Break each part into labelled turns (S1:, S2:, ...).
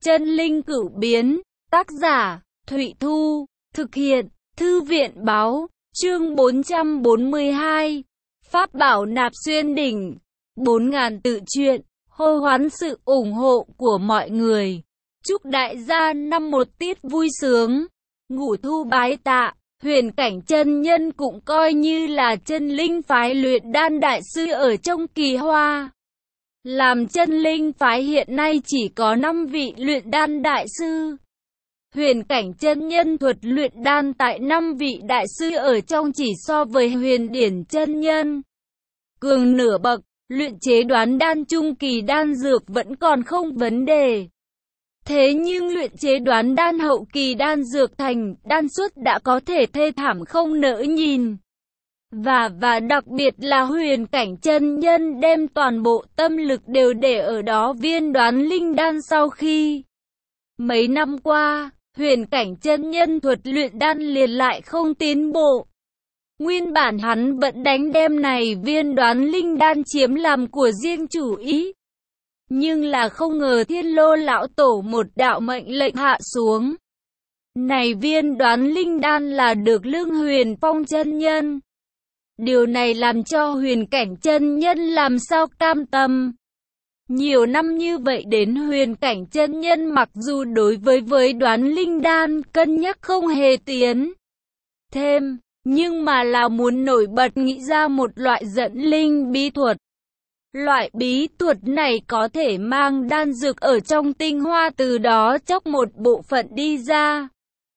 S1: Chân linh cửu biến, tác giả, Thụy Thu, thực hiện, Thư viện báo, chương 442, Pháp bảo nạp xuyên đỉnh, 4.000 tự truyện, hô hoán sự ủng hộ của mọi người. Chúc đại gia năm một tiết vui sướng, ngũ thu bái tạ. Huyền Cảnh chân nhân cũng coi như là chân linh phái luyện đan đại sư ở trong Kỳ Hoa. Làm chân linh phái hiện nay chỉ có 5 vị luyện đan đại sư. Huyền Cảnh chân nhân thuật luyện đan tại 5 vị đại sư ở trong chỉ so với Huyền Điển chân nhân cường nửa bậc. Luyện chế đoán đan trung kỳ đan dược vẫn còn không vấn đề. Thế nhưng luyện chế đoán đan hậu kỳ đan dược thành đan xuất đã có thể thê thảm không nỡ nhìn. Và đặc biệt là Huyền Cảnh chân nhân đem toàn bộ tâm lực đều để ở đó viên đoán linh đan. Sau khi mấy năm qua, Huyền Cảnh chân nhân thuật luyện đan liền lại không tiến bộ. Nguyên bản hắn vẫn đánh đem này viên đoán linh đan chiếm làm của riêng chủ ý. Nhưng là không ngờ Thiên Lô lão tổ một đạo mệnh lệnh hạ xuống. Này viên đoán linh đan là được Lương Huyền Phong chân nhân. Điều này làm cho Huyền Cảnh chân nhân làm sao cam tâm. Nhiều năm như vậy đến Huyền Cảnh chân nhân mặc dù đối với đoán linh đan cân nhắc không hề tiến thêm, nhưng mà là muốn nổi bật nghĩ ra một loại dẫn linh bí thuật. Loại bí thuật này có thể mang đan dược ở trong tinh hoa từ đó chóc một bộ phận đi ra.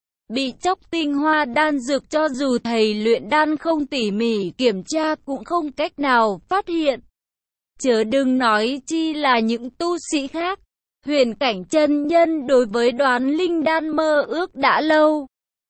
S1: Bị chóc tinh hoa đan dược cho dù thầy luyện đan không tỉ mỉ kiểm tra cũng không cách nào phát hiện. Chớ đừng nói chi là những tu sĩ khác. Huyền Cảnh chân nhân đối với đoán linh đan mơ ước đã lâu.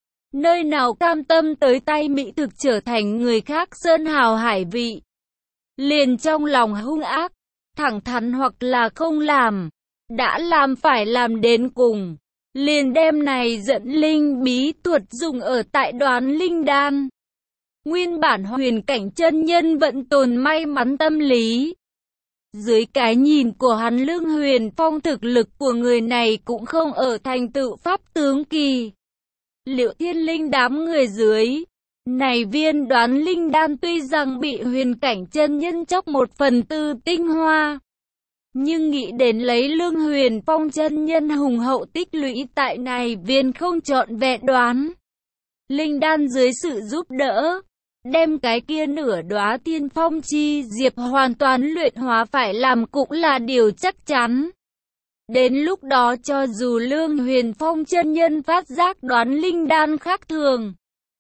S1: Nơi nào cam tâm tới tay mỹ thực trở thành người khác sơn hào hải vị. Liền trong lòng hung ác, thẳng thắn hoặc là không làm. Đã làm phải làm đến cùng. Liền đem này dẫn linh bí thuật dùng ở tại đoán linh đan. Nguyên bản Huyền Cảnh chân nhân vẫn tồn may mắn tâm lý. Dưới cái nhìn của hắn Lương Huyền Phong thực lực của người này cũng không ở thành tựu pháp tướng kỳ. Liệu Thiên Linh đám người dưới. Này viên đoán linh đan tuy rằng bị Huyền Cảnh chân nhân chóc 1/4 tinh hoa. Nhưng nghĩ đến lấy Lương Huyền Phong chân nhân hùng hậu tích lũy tại này viên không trọn vẹn đoán linh đan dưới sự giúp đỡ, đem cái kia nửa đóa Thiên Phong chi diệp hoàn toàn luyện hóa phải làm cũng là điều chắc chắn. Đến lúc đó cho dù Lương Huyền Phong chân nhân phát giác đoán linh đan khác thường,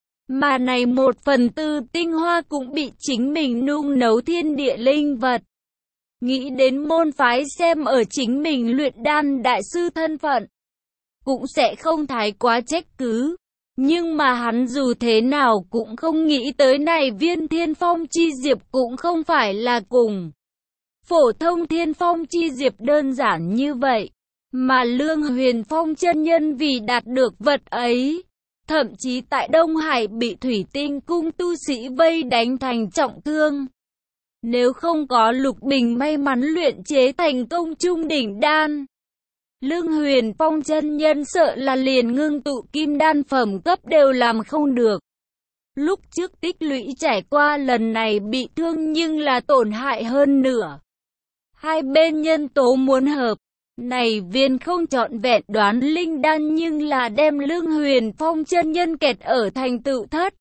S1: mà này 1/4 tinh hoa cũng bị chính mình nung nấu thiên địa linh vật. Nghĩ đến môn phái xem ở chính mình luyện đan đại sư thân phận, cũng sẽ không thái quá trách cứ. Nhưng mà hắn dù thế nào cũng không nghĩ tới này viên Thiên Phong chi diệp cũng không phải là cùng phổ thông Thiên Phong chi diệp đơn giản như vậy. Mà Lương Huyền Phong chân nhân vì đạt được vật ấy, thậm chí tại Đông Hải bị Thủy Tinh cung tu sĩ vây đánh thành trọng thương. Nếu không có Lục Bình may mắn luyện chế thành công trung đỉnh đan, Lương Huyền Phong chân nhân sợ là liền ngưng tụ kim đan phẩm cấp đều làm không được. Lúc trước tích lũy trải qua lần này bị thương nhưng là tổn hại hơn nửa. Hai bên nhân tố muốn hợp. Này viên không trọn vẹn đoán linh đan nhưng là đem Lương Huyền Phong chân nhân kẹt ở thành tựu thất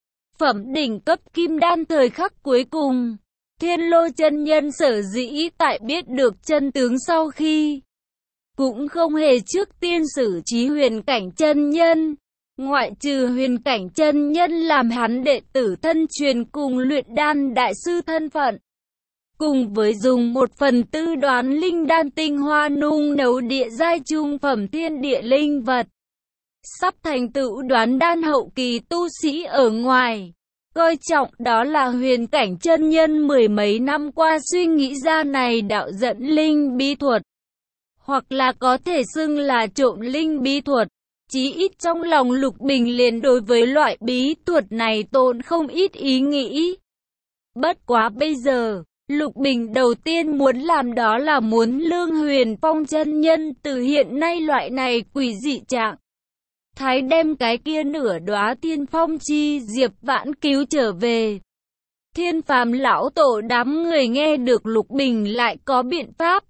S1: phẩm đỉnh cấp kim đan thời khắc cuối cùng. Thiên Lô chân nhân sở dĩ tại biết được chân tướng sau khi cũng không hề trước tiên xử trí Huyền Cảnh chân nhân. Ngoại trừ Huyền Cảnh chân nhân làm hắn đệ tử thân truyền cùng luyện đan đại sư thân phận. Cùng với dùng 1/4 đoán linh đan tinh hoa nung nấu địa giai trung phẩm thiên địa linh vật. Sắp thành tựu đoán đan hậu kỳ tu sĩ ở ngoài. Coi trọng đó là Huyền Cảnh chân nhân mười mấy năm qua suy nghĩ ra này đạo dẫn linh bí thuật. Hoặc là có thể xưng là trộm linh bí thuật. Chí ít trong lòng Lục Bình liền đối với loại bí thuật này tồn không ít ý nghĩ. Bất quá bây giờ, Lục Bình đầu tiên muốn làm đó là muốn Lương Huyền Phong chân nhân từ hiện nay loại này quỷ dị trạng thái đem cái kia nửa đóa Thiên Phong chi diệp vãn cứu trở về. Thiên Phàm lão tổ đám người nghe được Lục Bình lại có biện pháp,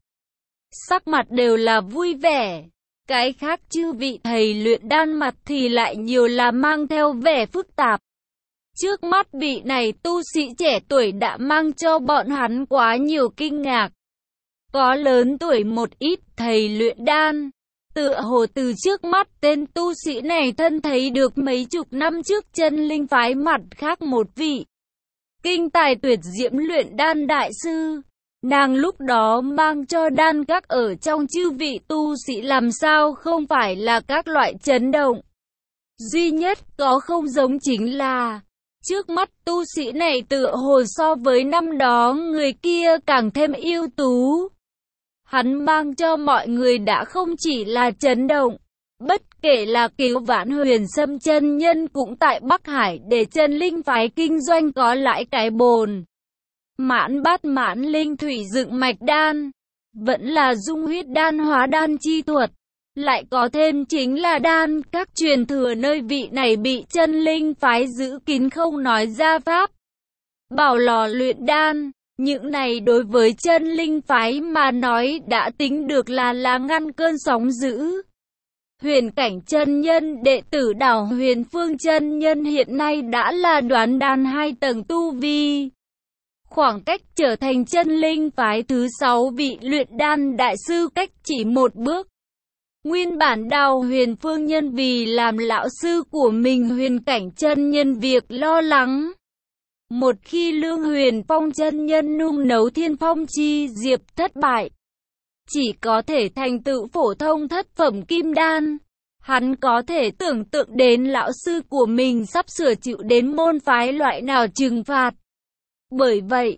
S1: sắc mặt đều là vui vẻ. Cái khác chư vị thầy luyện đan mặt thì lại nhiều là mang theo vẻ phức tạp. Trước mắt vị này tu sĩ trẻ tuổi đã mang cho bọn hắn quá nhiều kinh ngạc. Có lớn tuổi một ít thầy luyện đan, tựa hồ từ trước mắt tên tu sĩ này thân thấy được mấy chục năm trước chân linh phái mặt khác một vị kinh tài tuyệt diễm luyện đan đại sư. Nàng lúc đó mang cho đan các ở trong chư vị tu sĩ làm sao không phải là các loại chấn động. Duy nhất có không giống chính là trước mắt tu sĩ này tựa hồ so với năm đó người kia càng thêm ưu tú. Hắn mang cho mọi người đã không chỉ là chấn động, bất kể là cứu vãn Huyền Sâm chân nhân cũng tại Bắc Hải để chân linh phái kinh doanh có lãi cái bồn. Mãn bát mãn linh thủy dựng mạch đan, vẫn là dung huyết đan hóa đan chi thuật. Lại có thêm chính là đan các truyền thừa nơi vị này bị chân linh phái giữ kín không nói ra pháp. Bảo lò luyện đan, những này đối với chân linh phái mà nói đã tính được là ngăn cơn sóng dữ. Huyền cảnh chân nhân đệ tử Đảo Huyền Phương chân nhân hiện nay đã là đoán đan 2 tầng tu vi. Khoảng cách trở thành chân linh phái thứ 6 vị luyện đan đại sư cách chỉ một bước. Nguyên bản Đào Huyền Phương nhân vì làm lão sư của mình huyền cảnh chân nhân việc lo lắng. Một khi Lương Huyền Phong chân nhân nung nấu Thiên Phong chi diệp thất bại, chỉ có thể thành tựu phổ thông thất phẩm kim đan. Hắn có thể tưởng tượng đến lão sư của mình sắp sửa chịu đến môn phái loại nào trừng phạt. Bởi vậy,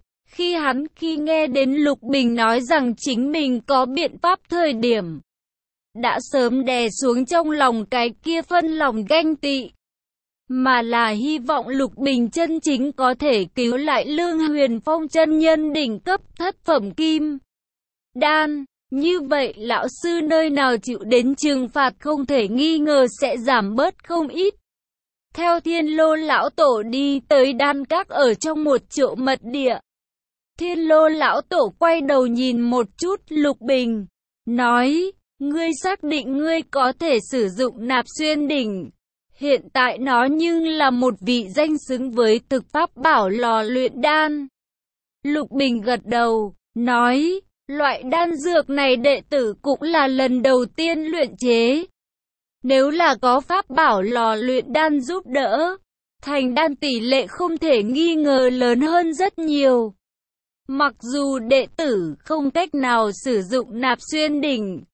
S1: khi nghe đến Lục Bình nói rằng chính mình có biện pháp thời điểm, đã sớm đè xuống trong lòng cái kia phân lòng ganh tị, mà là hy vọng Lục Bình chân chính có thể cứu lại Lương Huyền Phong chân nhân đỉnh cấp thất phẩm kim đan. Như vậy lão sư nơi nào chịu đến trừng phạt không thể nghi ngờ sẽ giảm bớt không ít. Theo Thiên Lô lão tổ đi tới đan các ở trong một chỗ mật địa. Thiên Lô lão tổ quay đầu nhìn một chút Lục Bình, nói: ngươi xác định ngươi có thể sử dụng Nạp Xuyên đỉnh. Hiện tại nó nhưng là một vị danh xứng với thực pháp bảo lò luyện đan. Lục Bình gật đầu, nói: loại đan dược này đệ tử cũng là lần đầu tiên luyện chế. Nếu là có pháp bảo lò luyện đan giúp đỡ, thành đan tỷ lệ không thể nghi ngờ lớn hơn rất nhiều. Mặc dù đệ tử không cách nào sử dụng Nạp Xuyên đỉnh,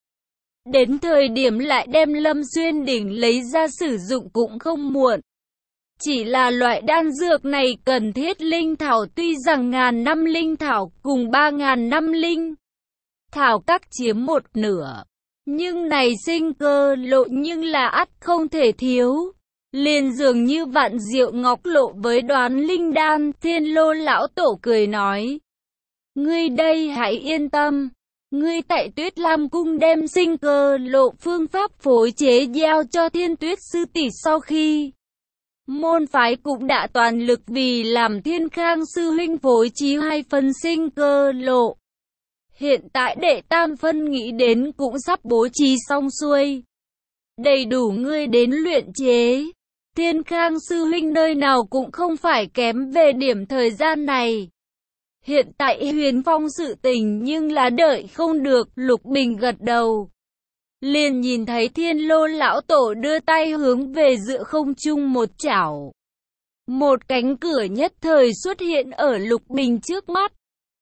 S1: đến thời điểm lại đem Lâm Xuyên đỉnh lấy ra sử dụng cũng không muộn. Chỉ là loại đan dược này cần thiết linh thảo, tuy rằng 1000 năm linh thảo cùng 3000 năm linh thảo các chiếm một nửa, nhưng này sinh cơ lộ nhưng là ắt không thể thiếu. Liền dường như Vạn Diệu Ngọc Lộ với Đoán Linh Đan. Thiên Lô lão tổ cười nói: ngươi đây hãy yên tâm, ngươi tại Tuyết Lam cung đem sinh cơ lộ phương pháp phối chế giao cho Thiên Tuyết sư tỷ, sau khi môn phái cũng đã toàn lực vì làm Thiên Khang sư huynh phối trí 2 phần sinh cơ lộ. Hiện tại đệ tam phân nghĩ đến cũng sắp bố trí xong xuôi, đầy đủ ngươi đến luyện chế. Thiên Khang sư huynh nơi nào cũng không phải kém về điểm thời gian này. Hiện tại Huyền Phong sự tình nhưng là đợi không được. Lục Bình gật đầu, liền nhìn thấy Thiên Lô lão tổ đưa tay hướng về giữa không trung một chảo. Một cánh cửa nhất thời xuất hiện ở Lục Bình trước mắt.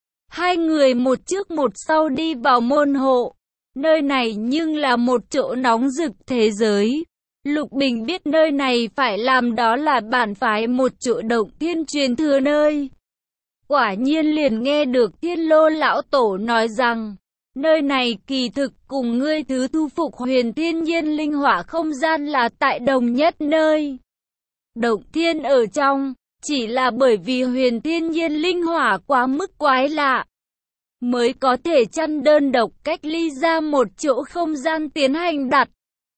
S1: Hai người một trước một sau đi vào môn hộ. Nơi này nhưng là một chỗ nóng rực thế giới. Lục Bình biết nơi này phải làm đó là bản phái một chỗ động thiên truyền thừa nơi. Quả nhiên liền nghe được Thiên Lô lão tổ nói rằng, nơi này kỳ thực cùng ngươi thứ thu phục Huyền Thiên Nhiên linh hỏa không gian là tại đồng nhất nơi. Động thiên ở trong, chỉ là bởi vì huyền thiên nhiên linh hỏa quá mức quái lạ, mới có thể chăn đơn độc cách ly ra một chỗ không gian tiến hành đặt.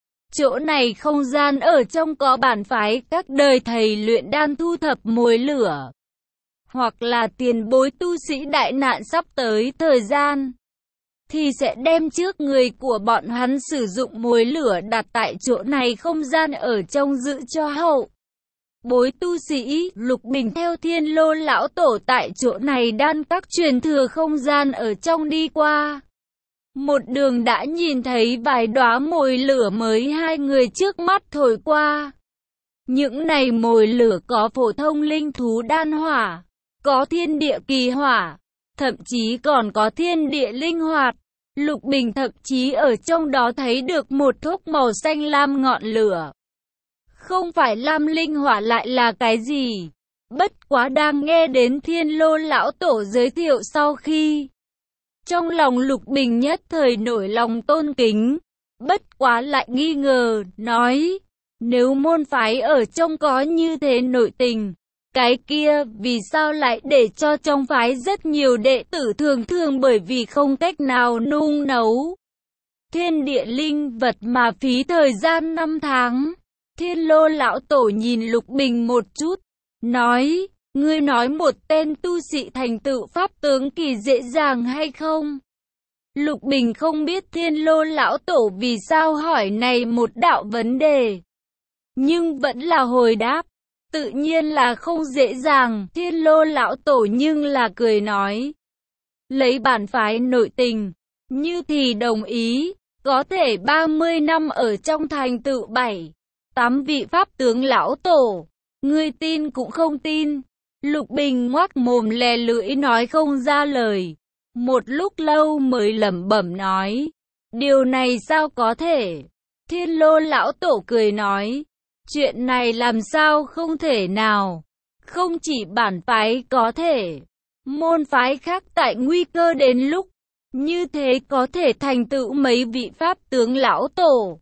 S1: Chỗ này không gian ở trong có bản phái các đời thầy luyện đan thu thập mồi lửa, hoặc là tiền bối tu sĩ đại nạn sắp tới thời gian, thì sẽ đem trước người của bọn hắn sử dụng mồi lửa đặt tại chỗ này không gian ở trong giữ cho hậu bối tu sĩ. Lục Bình theo Thiên Lô lão tổ tại chỗ này đan các truyền thừa không gian ở trong đi qua. Một đường đã nhìn thấy vài đóa mồi lửa mới hai người trước mắt thổi qua. Những này mồi lửa có phổ thông linh thú đan hỏa, có thiên địa kỳ hỏa, thậm chí còn có thiên địa linh hoạt. Lục Bình thậm chí ở trong đó thấy được một thuốc màu xanh lam ngọn lửa. Không phải lam linh hỏa lại là cái gì? Bất quá đang nghe đến Thiên Lô lão tổ giới thiệu sau khi, trong lòng Lục Bình nhất thời nổi lòng tôn kính. Bất quá lại nghi ngờ, nói, nếu môn phái ở trong có như thế nội tình, cái kia vì sao lại để cho trong phái rất nhiều đệ tử thường thường bởi vì không cách nào nung nấu thiên địa linh vật mà phí thời gian 5 tháng. Thiên Lô lão tổ nhìn Lục Bình một chút, nói, ngươi nói một tên tu sĩ thành tựu pháp tướng kỳ dễ dàng hay không? Lục Bình không biết Thiên Lô lão tổ vì sao hỏi này một đạo vấn đề, nhưng vẫn là hồi đáp, tự nhiên là không dễ dàng. Thiên Lô lão tổ nhưng là cười nói, lấy bản phái nội tình, như thì đồng ý, có thể 30 năm ở trong thành tựu 7-8 vị pháp tướng lão tổ, ngươi tin cũng không tin. Lục Bình ngoác mồm lè lưỡi nói không ra lời, một lúc lâu mới lẩm bẩm nói, điều này sao có thể? Thiên Lô lão tổ cười nói, chuyện này làm sao không thể nào, không chỉ bản phái có thể, môn phái khác tại nguy cơ đến lúc như thế có thể thành tựu mấy vị pháp tướng lão tổ.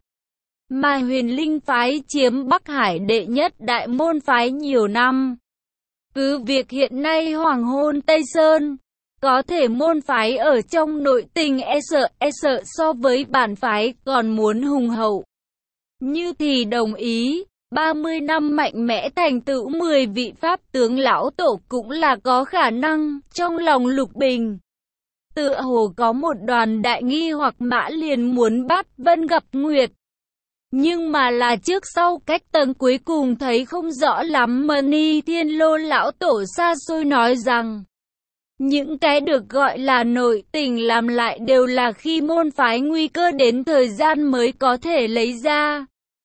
S1: Mà Huyền Linh phái chiếm Bắc Hải đệ nhất đại môn phái nhiều năm. Cứ việc hiện nay Hoàng Hôn Tây Sơn, có thể môn phái ở trong nội tình e sợ so với bản phái còn muốn hùng hậu. Như thì đồng ý, 30 năm mạnh mẽ thành tựu 10 vị pháp tướng lão tổ cũng là có khả năng. Trong lòng Lục Bình, tựa hồ có một đoàn đại nghi hoặc mã liền muốn bắt Vân gặp Nguyệt. Nhưng mà là trước sau cách tầng cuối cùng thấy không rõ lắm. Mani Thiên Lô lão tổ xa xôi nói rằng, những cái được gọi là nội tình làm lại đều là khi môn phái nguy cơ đến thời gian mới có thể lấy ra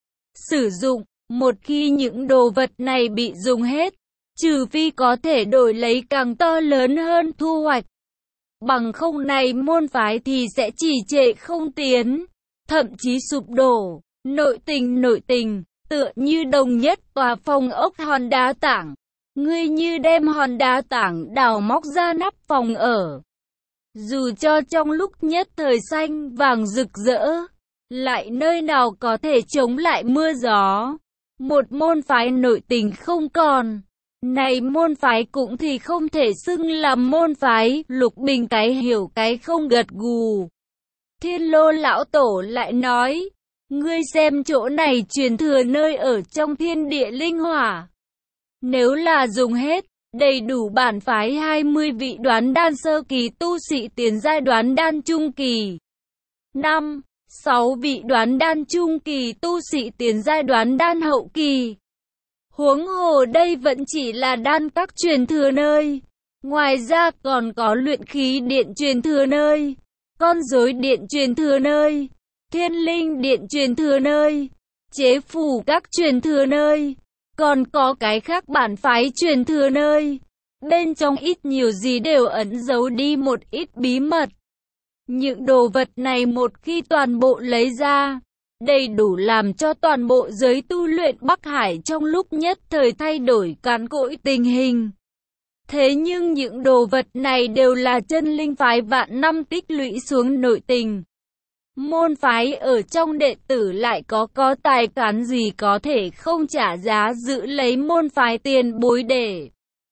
S1: sử dụng. Một khi những đồ vật này bị dùng hết, trừ phi có thể đổi lấy càng to lớn hơn thu hoạch, bằng không này môn phái thì sẽ trì trệ không tiến, thậm chí sụp đổ. Nội tình, tựa như đồng nhất tòa phòng ốc hòn đá tảng. Ngươi như đem hòn đá tảng đào móc ra nắp phòng ở. Dù cho trong lúc nhất thời xanh vàng rực rỡ, lại nơi nào có thể chống lại mưa gió. Một môn phái nội tình không còn, này môn phái cũng thì không thể xưng làm môn phái. Lục Bình cái hiểu cái không gật gù. Thiên Lô lão tổ lại nói, ngươi xem chỗ này truyền thừa nơi ở trong thiên địa linh hỏa, nếu là dùng hết, đầy đủ bản phái 20 vị đoán đan sơ kỳ tu sĩ tiến giai đoán đan trung kỳ, 5-6 vị đoán đan trung kỳ tu sĩ tiến giai đoán đan hậu kỳ. Huống hồ đây vẫn chỉ là đan các truyền thừa nơi, ngoài ra còn có luyện khí điện truyền thừa nơi, con rối điện truyền thừa nơi, thiên linh điện truyền thừa nơi, chế phù các truyền thừa nơi, còn có cái khác bản phái truyền thừa nơi. Bên trong ít nhiều gì đều ẩn giấu đi một ít bí mật. Những đồ vật này một khi toàn bộ lấy ra, đầy đủ làm cho toàn bộ giới tu luyện Bắc Hải trong lúc nhất thời thay đổi càn cỗi tình hình. Thế nhưng những đồ vật này đều là chân linh phái vạn năm tích lũy xuống nội tình. Môn phái ở trong đệ tử lại có tài cán gì có thể không trả giá giữ lấy môn phái tiền bối để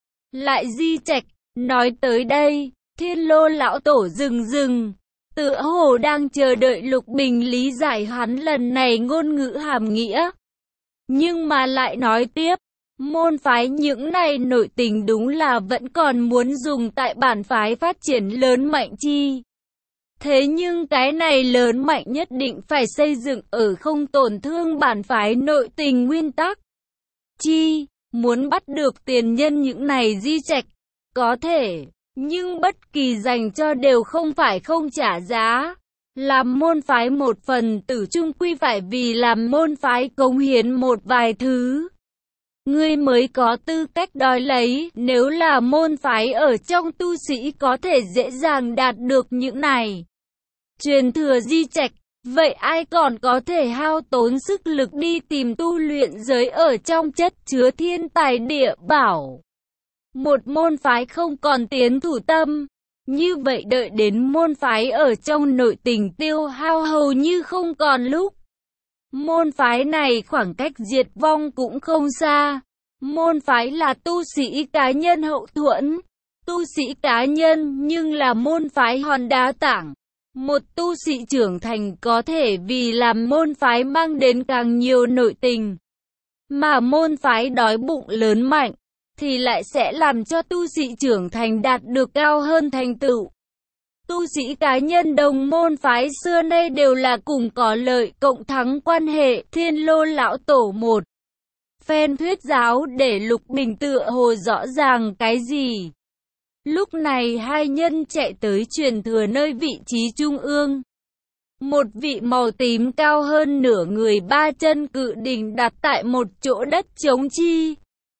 S1: lại di trạch. Nói tới đây, Thiên Lô lão tổ dừng, tựa hồ đang chờ đợi Lục Bình lý giải hắn lần này ngôn ngữ hàm nghĩa. Nhưng mà lại nói tiếp, môn phái những này nội tình đúng là vẫn còn muốn dùng tại bản phái phát triển lớn mạnh chi. Thế nhưng cái này lớn mạnh nhất định phải xây dựng ở không tổn thương bản phái nội tình nguyên tắc. Chi, muốn bắt được tiền nhân những này di trạch, có thể, nhưng bất kỳ dành cho đều không phải không trả giá. Làm môn phái một phần tử chung quy phải vì làm môn phái cống hiến một vài thứ. Ngươi mới có tư cách đòi lấy, nếu là môn phái ở trong tu sĩ có thể dễ dàng đạt được những này. Truyền thừa di trạch, vậy ai còn có thể hao tốn sức lực đi tìm tu luyện giới ở trong chất chứa thiên tài địa bảo. Một môn phái không còn tiến thủ tâm, như vậy đợi đến môn phái ở trong nội tình tiêu hao hầu như không còn lúc. Môn phái này khoảng cách diệt vong cũng không xa. Môn phái là tu sĩ cá nhân hậu thuẫn, tu sĩ cá nhân nhưng là môn phái hòn đá tảng. Một tu sĩ trưởng thành có thể vì làm môn phái mang đến càng nhiều nội tình, mà môn phái đói bụng lớn mạnh, thì lại sẽ làm cho tu sĩ trưởng thành đạt được cao hơn thành tựu. Tu sĩ cá nhân đồng môn phái xưa nay đều là cùng có lợi cộng thắng quan hệ. Thiên Lô lão tổ một phen thuyết giáo để Lục Bình tựa hồ rõ ràng cái gì. Lúc này hai nhân chạy tới truyền thừa nơi vị trí trung ương. Một vị màu tím cao hơn nửa người ba chân cự đỉnh đặt tại một chỗ đất trống chi.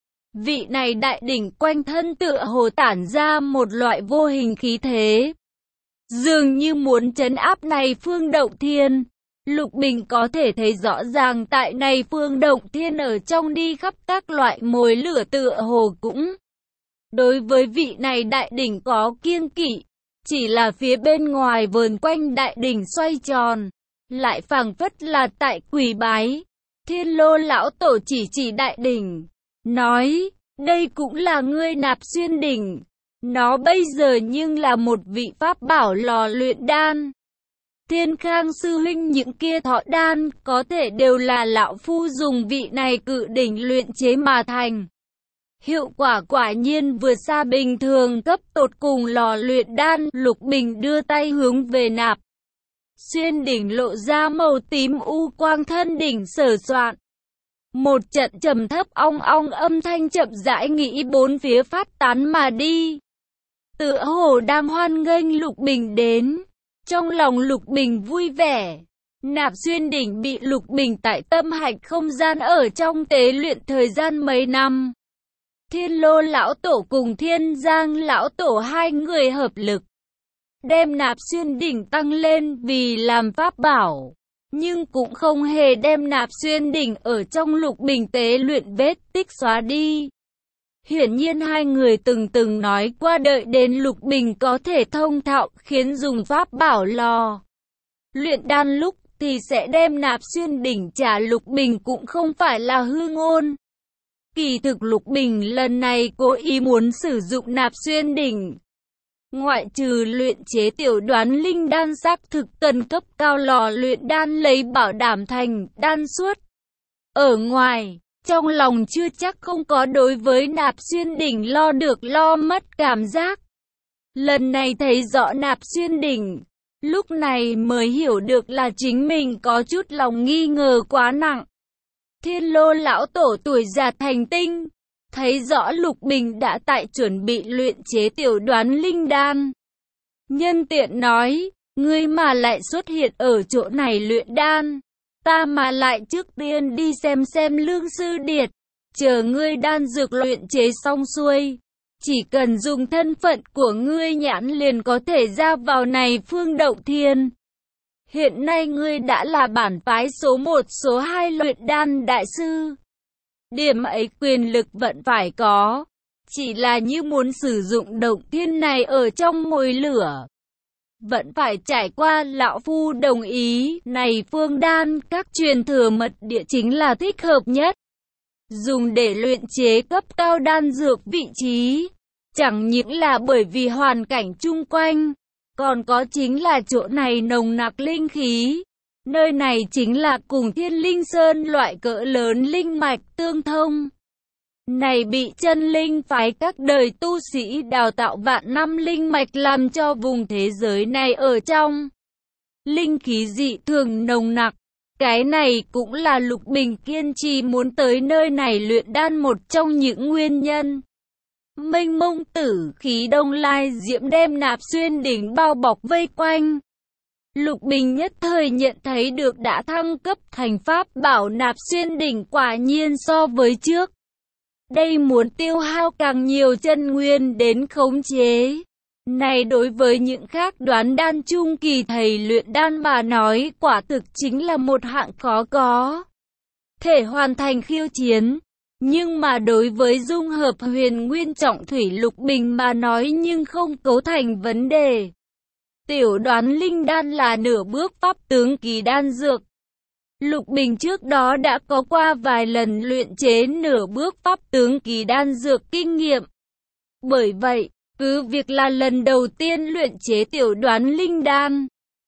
S1: Vị này đại đỉnh quanh thân tựa hồ tản ra một loại vô hình khí thế, dường như muốn trấn áp này phương động thiên. Lục Bình có thể thấy rõ ràng tại này phương động thiên ở trong đi khắp các loại mồi lửa tựa hồ cũng đối với vị này đại đỉnh có kiêng kỵ. Chỉ là phía bên ngoài vờn quanh đại đỉnh xoay tròn, lại phảng phất là tại quỳ bái. Thiên Lô lão tổ chỉ đại đỉnh, nói, đây cũng là ngươi Nạp Xuyên đỉnh. Nó bây giờ nhưng là một vị pháp bảo lò luyện đan. Thiên Khang sư huynh những kia thọ đan có thể đều là lão phu dùng vị này cự đỉnh luyện chế mà thành. Hiệu quả quả nhiên vượt xa bình thường cấp tột cùng lò luyện đan. Lục Bình đưa tay hướng về Nạp Xuyên đỉnh lộ ra màu tím u quang thân đỉnh sở soạn. Một trận trầm thấp ong ong âm thanh chậm rãi nghĩ bốn phía phát tán mà đi. Tựa hồ đang hoan nghênh Lục Bình đến. Trong lòng Lục Bình vui vẻ. Nạp Xuyên đỉnh bị Lục Bình tại tâm hạch không gian ở trong tế luyện thời gian mấy năm. Thiên Lô lão tổ cùng Thiên Giang lão tổ hai người hợp lực, đem Nạp Xuyên đỉnh tăng lên vì làm pháp bảo. Nhưng cũng không hề đem Nạp Xuyên đỉnh ở trong Lục Bình tế luyện vết tích xóa đi. Hiển nhiên hai người từng nói qua đợi đến Lục Bình có thể thông thạo khiến dùng pháp bảo lò luyện đan lúc thì sẽ đem Nạp Xuyên đỉnh trả Lục Bình cũng không phải là hư ngôn. Kỳ thực Lục Bình lần này cố ý muốn sử dụng Nạp Xuyên đỉnh. Ngoại trừ luyện chế tiểu đoán linh đan xác thực cần cấp cao lò luyện đan lấy bảo đảm thành đan suốt. Ở ngoài, trong lòng chưa chắc không có đối với Nạp Xuyên đỉnh lo được lo mất cảm giác. Lần này thấy rõ Nạp Xuyên đỉnh, lúc này mới hiểu được là chính mình có chút lòng nghi ngờ quá nặng. Thiên Lô lão tổ tuổi già thành tinh, thấy rõ Lục Bình đã tại chuẩn bị luyện chế tiểu đoán linh đan. Nhân tiện nói, ngươi mà lại xuất hiện ở chỗ này luyện đan, ta mà lại trước tiên đi xem Lương Sư Điệt, chờ ngươi đan dược luyện chế xong xuôi. Chỉ cần dùng thân phận của ngươi nhãn liền có thể ra vào này phương động thiên. Hiện nay ngươi đã là bản phái số 1 số 2 luyện đan đại sư. Điểm ấy quyền lực vẫn phải có. Chỉ là như muốn sử dụng động thiên này ở trong mồi lửa. vẫn phải trải qua lão phu đồng ý. Này phương đan, các truyền thừa mật địa chính là thích hợp nhất, dùng để luyện chế cấp cao đan dược vị trí. Chẳng những là bởi vì hoàn cảnh chung quanh, còn có chính là chỗ này nồng nặc linh khí. Nơi này chính là cùng Thiên Linh Sơn loại cỡ lớn linh mạch tương thông. Này bị chân linh phái các đời tu sĩ đào tạo vạn năm linh mạch làm cho vùng thế giới này ở trong linh khí dị thường nồng nặc. Cái này cũng là Lục Bình kiên trì muốn tới nơi này luyện đan một trong những nguyên nhân. Mênh mông tử khí đông lai diễm đem Nạp Xuyên đỉnh bao bọc vây quanh. Lục Bình nhất thời nhận thấy được đã thăng cấp thành pháp bảo Nạp Xuyên đỉnh quả nhiên so với trước. Đây muốn tiêu hao càng nhiều chân nguyên đến khống chế. Này đối với những khác đoán đan trung kỳ thầy luyện đan mà nói quả thực chính là một hạng khó có thể hoàn thành khiêu chiến. Nhưng mà đối với dung hợp huyền nguyên trọng thủy Lục Bình mà nói nhưng không cấu thành vấn đề. Tiểu đoán linh đan là nửa bước pháp tướng kỳ đan dược. Lục Bình trước đó đã có qua vài lần luyện chế nửa bước pháp tướng kỳ đan dược kinh nghiệm. Bởi vậy, cứ việc là lần đầu tiên luyện chế tiểu đoán linh đan.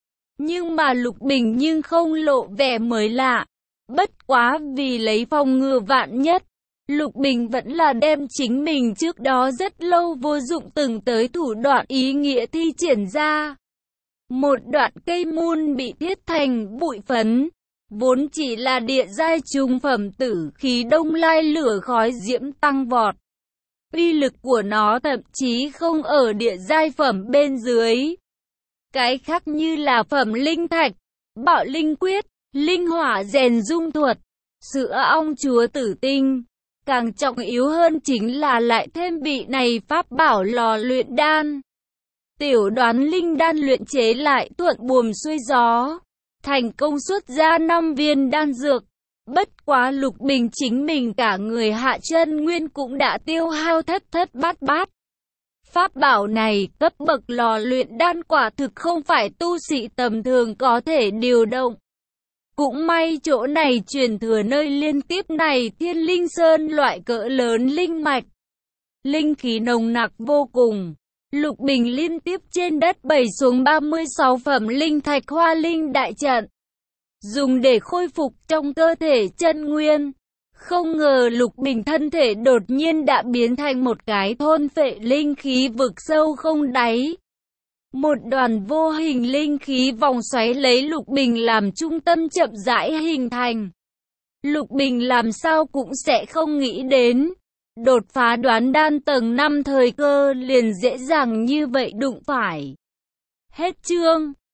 S1: Nhưng mà Lục Bình nhưng không lộ vẻ mới lạ. Bất quá vì lấy phòng ngừa vạn nhất, Lục Bình vẫn là đem chính mình trước đó rất lâu vô dụng từng tới thủ đoạn ý nghĩa thi triển ra. Một đoạn cây mun bị thiết thành bụi phấn, vốn chỉ là địa giai trung phẩm tử khí đông lai lửa khói diễm tăng vọt. Uy lực của nó thậm chí không ở địa giai phẩm bên dưới. Cái khác như là phẩm linh thạch, bạo linh quyết, linh hỏa rèn dung thuật, sữa ong chúa tử tinh. Càng trọng yếu hơn chính là lại thêm vị này pháp bảo lò luyện đan. Tiểu đoán linh đan luyện chế lại thuận buồm xuôi gió, thành công xuất ra 5 viên đan dược. Bất quá Lục Bình chính mình cả người hạ chân nguyên cũng đã tiêu hao thất bát bát. Pháp bảo này cấp bậc lò luyện đan quả thực không phải tu sĩ tầm thường có thể điều động. Cũng may chỗ này truyền thừa nơi liên tiếp này Thiên Linh Sơn loại cỡ lớn linh mạch. Linh khí nồng nặc vô cùng. Lục Bình liên tiếp trên đất bày xuống 36 phẩm linh thạch hoa linh đại trận, dùng để khôi phục trong cơ thể chân nguyên. Không ngờ Lục Bình thân thể đột nhiên đã biến thành một cái thôn phệ linh khí vực sâu không đáy. Một đoàn vô hình linh khí vòng xoáy lấy Lục Bình làm trung tâm chậm rãi hình thành. Lục Bình làm sao cũng sẽ không nghĩ đến, đột phá đoán đan tầng 5 thời cơ liền dễ dàng như vậy đụng phải. Hết chương.